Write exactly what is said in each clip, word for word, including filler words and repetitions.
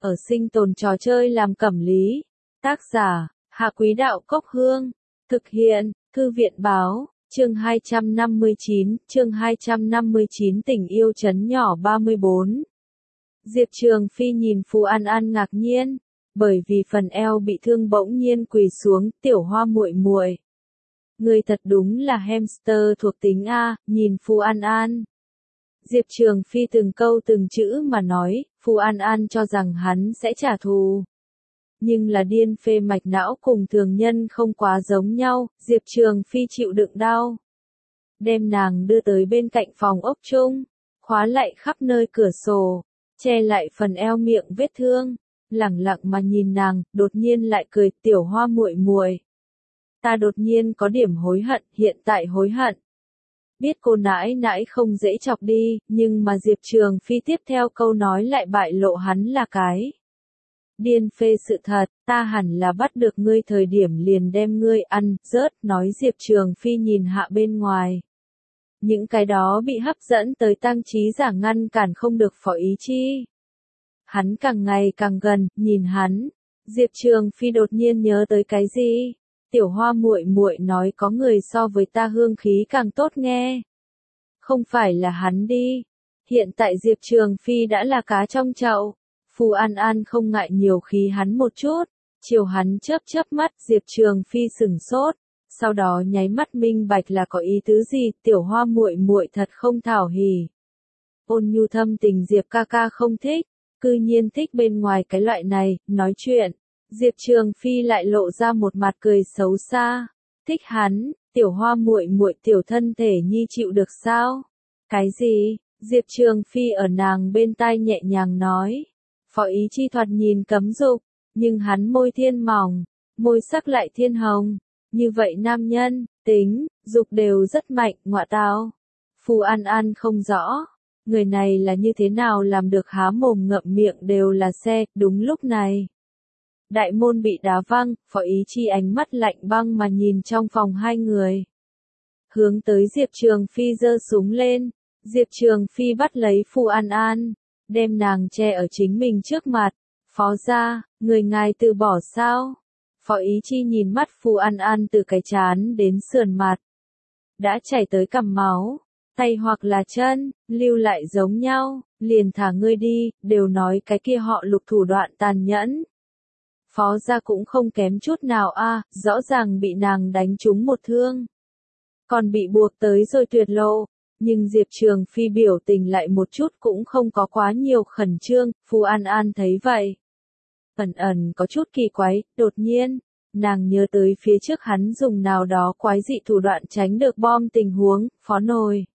ở sinh tồn trò chơi làm cẩm lý. Tác giả, Hạ Quý Đạo Cốc Hương. Thực hiện, Thư viện Báo, chương hai trăm năm mươi chín, chương hai trăm năm mươi chín Tình yêu trấn nhỏ ba mươi bốn. Diệp Trường Phi nhìn Phù An An ngạc nhiên, bởi vì phần eo bị thương bỗng nhiên quỳ xuống, tiểu hoa muội muội. Người thật đúng là hamster thuộc tính A, nhìn Phù An An. Diệp Trường Phi từng câu từng chữ mà nói, Phù An An cho rằng hắn sẽ trả thù. Nhưng là điên phê mạch não cùng thường nhân không quá giống nhau, Diệp Trường Phi chịu đựng đau. Đem nàng đưa tới bên cạnh phòng ốc chung, khóa lại khắp nơi cửa sổ, che lại phần eo miệng vết thương, lẳng lặng mà nhìn nàng, đột nhiên lại cười, tiểu hoa muội muội. Ta đột nhiên có điểm hối hận, hiện tại hối hận. Biết cô nãi nãi không dễ chọc đi, nhưng mà Diệp Trường Phi tiếp theo câu nói lại bại lộ hắn là cái điên phê sự thật, ta hẳn là bắt được ngươi thời điểm liền đem ngươi ăn, rớt, nói Diệp Trường Phi nhìn hạ bên ngoài. Những cái đó bị hấp dẫn tới tăng trí giả ngăn cản không được Phó Ý Chi. Hắn càng ngày càng gần, nhìn hắn, Diệp Trường Phi đột nhiên nhớ tới cái gì? Tiểu hoa muội muội nói có người so với ta hương khí càng tốt nghe. Không phải là hắn đi. Hiện tại Diệp Trường Phi đã là cá trong chậu. Phù An An không ngại nhiều khí hắn một chút. Chiều hắn chớp chớp mắt, Diệp Trường Phi sửng sốt. Sau đó nháy mắt minh bạch là có ý tứ gì, tiểu hoa muội muội thật không thảo hỉ. Ôn nhu thâm tình Diệp ca ca không thích, cư nhiên thích bên ngoài cái loại này, nói chuyện. Diệp Trường Phi lại lộ ra một mặt cười xấu xa. Thích hắn, tiểu hoa muội muội tiểu thân thể nhi chịu được sao? Cái gì? Diệp Trường Phi ở nàng bên tai nhẹ nhàng nói. Phó Ý Chi thoạt nhìn cấm dục, nhưng hắn môi thiên mỏng, môi sắc lại thiên hồng. Như vậy nam nhân, tính, dục đều rất mạnh, ngọa tao. Phù An An không rõ, người này là như thế nào làm được há mồm ngậm miệng đều là xe, đúng lúc này. Đại môn bị đá văng, Phó Ý Chi ánh mắt lạnh băng mà nhìn trong phòng hai người. Hướng tới Diệp Trường Phi giơ súng lên, Diệp Trường Phi bắt lấy Phù An An, đem nàng che ở chính mình trước mặt. Phó gia, người ngài từ bỏ sao? Phó Ý Chi nhìn mắt Phù An An từ cái trán đến sườn mặt. Đã chảy tới cằm máu, tay hoặc là chân, lưu lại giống nhau, liền thả ngươi đi, đều nói cái kia họ Lục thủ đoạn tàn nhẫn. Phó gia cũng không kém chút nào a, à, rõ ràng bị nàng đánh trúng một thương. Còn bị buộc tới rồi tuyệt lộ, nhưng Diệp Trường Phi biểu tình lại một chút cũng không có quá nhiều khẩn trương, Phù An An thấy vậy. Ẩn ẩn có chút kỳ quái, đột nhiên, nàng nhớ tới phía trước hắn dùng nào đó quái dị thủ đoạn tránh được bom tình huống, phó nồi.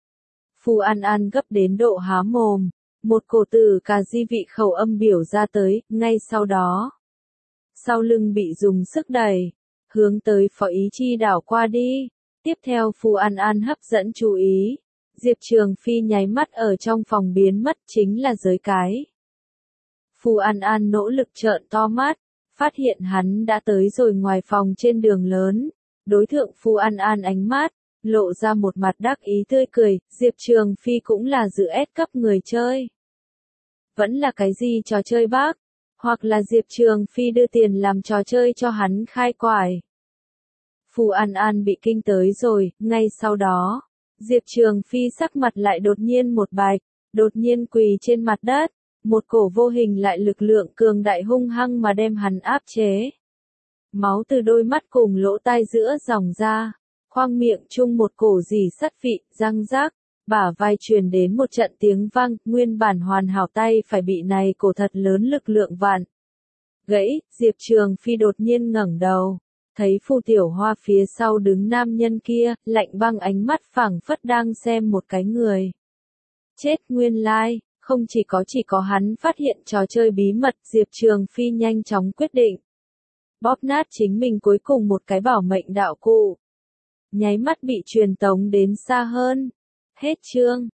Phù An An gấp đến độ há mồm, một cổ tử cà di vị khẩu âm biểu ra tới, ngay sau đó. Sau lưng bị dùng sức đẩy, hướng tới Phó Ý Chi đảo qua đi. Tiếp theo Phù An An hấp dẫn chú ý. Diệp Trường Phi nháy mắt ở trong phòng biến mất chính là giới cái. Phù An An nỗ lực trợn to mắt, phát hiện hắn đã tới rồi ngoài phòng trên đường lớn. Đối thượng Phù An An ánh mắt, lộ ra một mặt đắc ý tươi cười, Diệp Trường Phi cũng là dự ép cấp người chơi. Vẫn là cái gì trò chơi bác? Hoặc là Diệp Trường Phi đưa tiền làm trò chơi cho hắn khai quải. Phù An An bị kinh tới rồi, ngay sau đó, Diệp Trường Phi sắc mặt lại đột nhiên một bạch, đột nhiên quỳ trên mặt đất, một cổ vô hình lại lực lượng cường đại hung hăng mà đem hắn áp chế. Máu từ đôi mắt cùng lỗ tai giữa dòng ra, khoang miệng chung một cổ dì sắt vị, răng rác, bả vai truyền đến một trận tiếng vang, nguyên bản hoàn hảo tay phải bị này cổ thật lớn lực lượng vặn. Gãy, Diệp Trường Phi đột nhiên ngẩng đầu, thấy Phù Tiểu Hoa phía sau đứng nam nhân kia, lạnh băng ánh mắt phảng phất đang xem một cái người. Chết nguyên lai, không chỉ có chỉ có hắn phát hiện trò chơi bí mật, Diệp Trường Phi nhanh chóng quyết định. Bóp nát chính mình cuối cùng một cái bảo mệnh đạo cụ. Nháy mắt bị truyền tống đến xa hơn. Hết chương.